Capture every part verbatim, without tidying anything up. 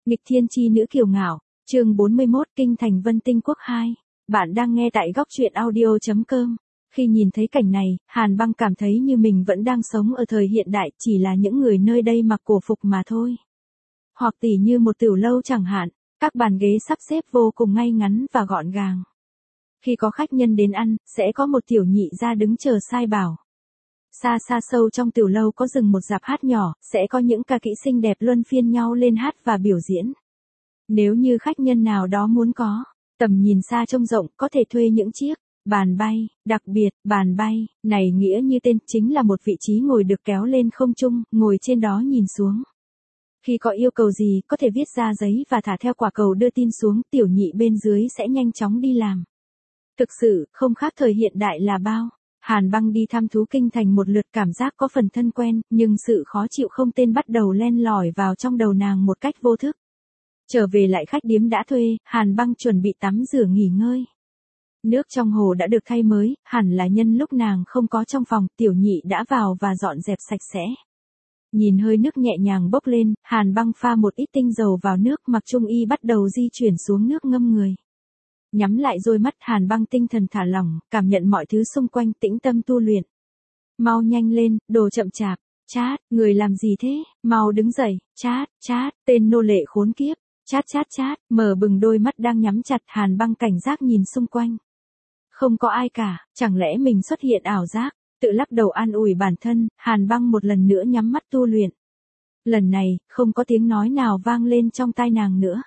Nghịch thiên chi nữ kiều ngạo, chương bốn mươi mốt Kinh thành Vân Tinh Quốc hai. Bạn đang nghe tại góc truyện audio chấm com. Khi nhìn thấy cảnh này, Hàn Băng cảm thấy như mình vẫn đang sống ở thời hiện đại, chỉ là những người nơi đây mặc cổ phục mà thôi. Hoặc tỉ như một tiểu lâu chẳng hạn, các bàn ghế sắp xếp vô cùng ngay ngắn và gọn gàng. Khi có khách nhân đến ăn, sẽ có một tiểu nhị ra đứng chờ sai bảo. Xa xa sâu trong tiểu lâu có dừng một dạp hát nhỏ, sẽ có những ca kỹ xinh đẹp luân phiên nhau lên hát và biểu diễn. Nếu như khách nhân nào đó muốn có tầm nhìn xa trông rộng, có thể thuê những chiếc bàn bay, đặc biệt, bàn bay này nghĩa như tên, chính là một vị trí ngồi được kéo lên không trung, ngồi trên đó nhìn xuống. Khi có yêu cầu gì, có thể viết ra giấy và thả theo quả cầu đưa tin xuống, tiểu nhị bên dưới sẽ nhanh chóng đi làm. Thực sự, không khác thời hiện đại là bao. Hàn Băng đi thăm thú kinh thành một lượt, cảm giác có phần thân quen, nhưng sự khó chịu không tên bắt đầu len lỏi vào trong đầu nàng một cách vô thức. Trở về lại khách điếm đã thuê, Hàn Băng chuẩn bị tắm rửa nghỉ ngơi. Nước trong hồ đã được thay mới, hẳn là nhân lúc nàng không có trong phòng, tiểu nhị đã vào và dọn dẹp sạch sẽ. Nhìn hơi nước nhẹ nhàng bốc lên, Hàn Băng pha một ít tinh dầu vào nước, mặc trung y bắt đầu di chuyển xuống nước ngâm người. Nhắm lại đôi mắt, Hàn Băng tinh thần thả lỏng, cảm nhận mọi thứ xung quanh, tĩnh tâm tu luyện. Mau nhanh lên, đồ chậm chạp. Chát, người làm gì thế? Mau đứng dậy. Chát, chát, tên nô lệ khốn kiếp. Chát chát chát, mở bừng đôi mắt đang nhắm chặt, Hàn Băng cảnh giác nhìn xung quanh. Không có ai cả, chẳng lẽ mình xuất hiện ảo giác? Tự lắc đầu an ủi bản thân, Hàn Băng một lần nữa nhắm mắt tu luyện. Lần này, không có tiếng nói nào vang lên trong tai nàng nữa.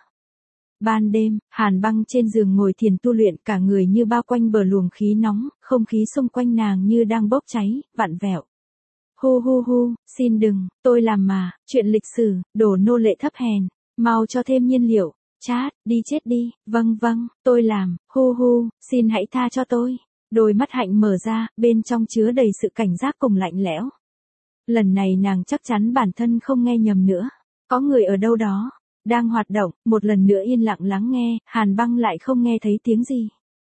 Ban đêm, Hàn Băng trên giường ngồi thiền tu luyện, cả người như bao quanh bờ luồng khí nóng, không khí xung quanh nàng như đang bốc cháy, vặn vẹo. Hu hu hu, xin đừng, tôi làm mà, chuyện lịch sử, đồ nô lệ thấp hèn, mau cho thêm nhiên liệu. Chát, đi chết đi, vâng vâng, tôi làm, hu hu, xin hãy tha cho tôi. Đôi mắt hạnh mở ra, bên trong chứa đầy sự cảnh giác cùng lạnh lẽo. Lần này nàng chắc chắn bản thân không nghe nhầm nữa. Có người ở đâu đó đang hoạt động, một lần nữa yên lặng lắng nghe, Hàn Băng lại không nghe thấy tiếng gì.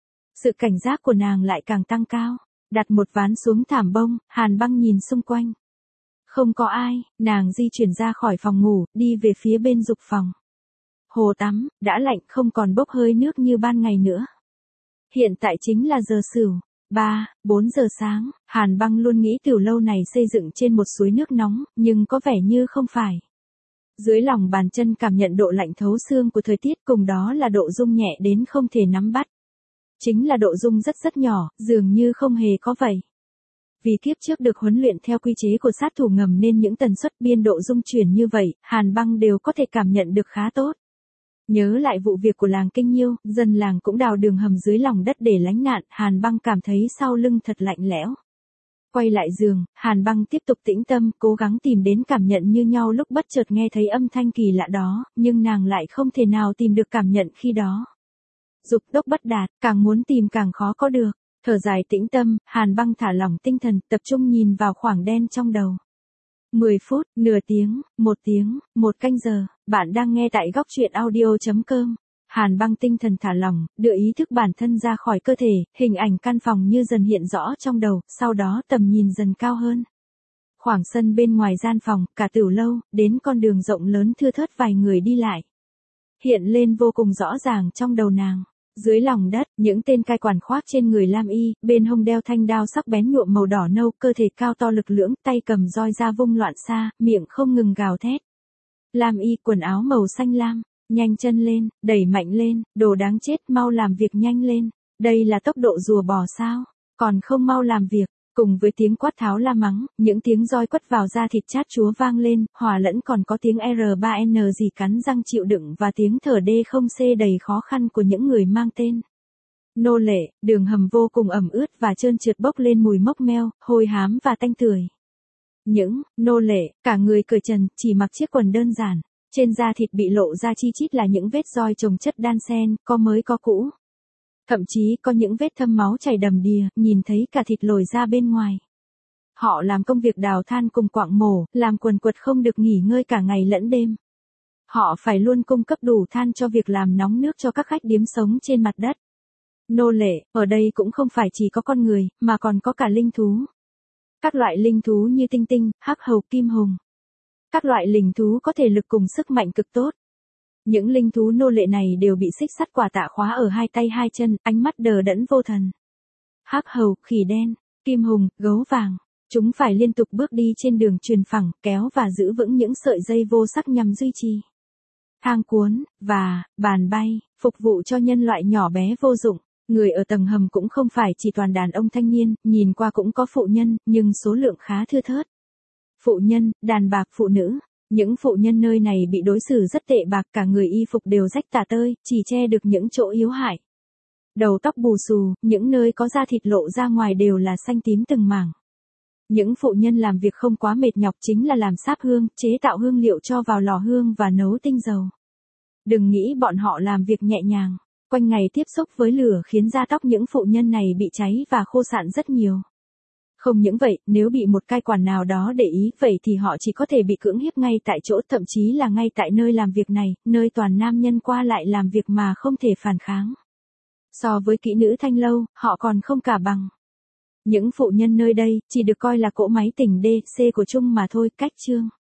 Sự cảnh giác của nàng lại càng tăng cao. Đặt một ván xuống thảm bông, Hàn Băng nhìn xung quanh. Không có ai, nàng di chuyển ra khỏi phòng ngủ, đi về phía bên dục phòng. Hồ tắm, đã lạnh, không còn bốc hơi nước như ban ngày nữa. Hiện tại chính là giờ sửu, ba, bốn giờ sáng, Hàn Băng luôn nghĩ tiểu lâu này xây dựng trên một suối nước nóng, nhưng có vẻ như không phải. Dưới lòng bàn chân cảm nhận độ lạnh thấu xương của thời tiết, cùng đó là độ rung nhẹ đến không thể nắm bắt. Chính là độ rung rất rất nhỏ, dường như không hề có vậy. Vì kiếp trước được huấn luyện theo quy chế của sát thủ ngầm nên những tần suất biên độ rung chuyển như vậy, Hàn Băng đều có thể cảm nhận được khá tốt. Nhớ lại vụ việc của làng Kinh Nhiêu, dân làng cũng đào đường hầm dưới lòng đất để lánh nạn, Hàn Băng cảm thấy sau lưng thật lạnh lẽo. Quay lại giường, Hàn Băng tiếp tục tĩnh tâm, cố gắng tìm đến cảm nhận như nhau lúc bất chợt nghe thấy âm thanh kỳ lạ đó, nhưng nàng lại không thể nào tìm được cảm nhận khi đó. Dục tốc bất đạt, càng muốn tìm càng khó có được. Thở dài tĩnh tâm, Hàn Băng thả lỏng tinh thần, tập trung nhìn vào khoảng đen trong đầu. mười phút, nửa tiếng, một tiếng, một canh giờ, bạn đang nghe tại góc truyện audio chấm com. Hàn Băng tinh thần thả lỏng, đưa ý thức bản thân ra khỏi cơ thể, hình ảnh căn phòng như dần hiện rõ trong đầu, sau đó tầm nhìn dần cao hơn. Khoảng sân bên ngoài gian phòng, cả tiểu lâu, đến con đường rộng lớn thưa thớt vài người đi lại. Hiện lên vô cùng rõ ràng trong đầu nàng. Dưới lòng đất, những tên cai quản khoác trên người lam y, bên hông đeo thanh đao sắc bén nhuộm màu đỏ nâu, cơ thể cao to lực lưỡng, tay cầm roi ra vung loạn xa, miệng không ngừng gào thét. Lam y, quần áo màu xanh lam, nhanh chân lên, đẩy mạnh lên, đồ đáng chết, mau làm việc nhanh lên. Đây là tốc độ rùa bò sao, còn không mau làm việc. Cùng với tiếng quát tháo la mắng, những tiếng roi quất vào da thịt chát chúa vang lên, hòa lẫn còn có tiếng R ba N gì cắn răng chịu đựng và tiếng thở D không C đầy khó khăn của những người mang tên nô lệ. Đường hầm vô cùng ẩm ướt và trơn trượt, bốc lên mùi mốc meo, hôi hám và tanh tưởi. Những nô lệ, cả người cởi trần, chỉ mặc chiếc quần đơn giản, trên da thịt bị lộ ra chi chít là những vết roi chồng chất đan xen, có mới có cũ. Thậm chí có những vết thâm máu chảy đầm đìa, nhìn thấy cả thịt lồi ra bên ngoài. Họ làm công việc đào than cùng quặng mổ, làm quần quật không được nghỉ ngơi cả ngày lẫn đêm. Họ phải luôn cung cấp đủ than cho việc làm nóng nước cho các khách điếm sống trên mặt đất. Nô lệ, ở đây cũng không phải chỉ có con người, mà còn có cả linh thú. Các loại linh thú như tinh tinh, hắc hầu, kim hùng. Các loại linh thú có thể lực cùng sức mạnh cực tốt. Những linh thú nô lệ này đều bị xích sắt quả tạ khóa ở hai tay hai chân, ánh mắt đờ đẫn vô thần. Hắc hầu, khỉ đen, kim hùng, gấu vàng. Chúng phải liên tục bước đi trên đường truyền phẳng, kéo và giữ vững những sợi dây vô sắc nhằm duy trì thang cuốn, và, bàn bay, phục vụ cho nhân loại nhỏ bé vô dụng. Người ở tầng hầm cũng không phải chỉ toàn đàn ông thanh niên, nhìn qua cũng có phụ nhân, nhưng số lượng khá thưa thớt. Phụ nhân, đàn bà, phụ nữ. Những phụ nhân nơi này bị đối xử rất tệ bạc, cả người y phục đều rách tả tơi, chỉ che được những chỗ yếu hại. Đầu tóc bù xù, những nơi có da thịt lộ ra ngoài đều là xanh tím từng mảng. Những phụ nhân làm việc không quá mệt nhọc chính là làm sáp hương, chế tạo hương liệu cho vào lò hương và nấu tinh dầu. Đừng nghĩ bọn họ làm việc nhẹ nhàng, quanh ngày tiếp xúc với lửa khiến da tóc những phụ nhân này bị cháy và khô sạn rất nhiều. Không những vậy, nếu bị một cai quản nào đó để ý, vậy thì họ chỉ có thể bị cưỡng hiếp ngay tại chỗ, thậm chí là ngay tại nơi làm việc này, nơi toàn nam nhân qua lại làm việc mà không thể phản kháng. So với kỹ nữ thanh lâu, họ còn không cả bằng. Những phụ nhân nơi đây chỉ được coi là cỗ máy tỉnh D C của chung mà thôi. Cách chương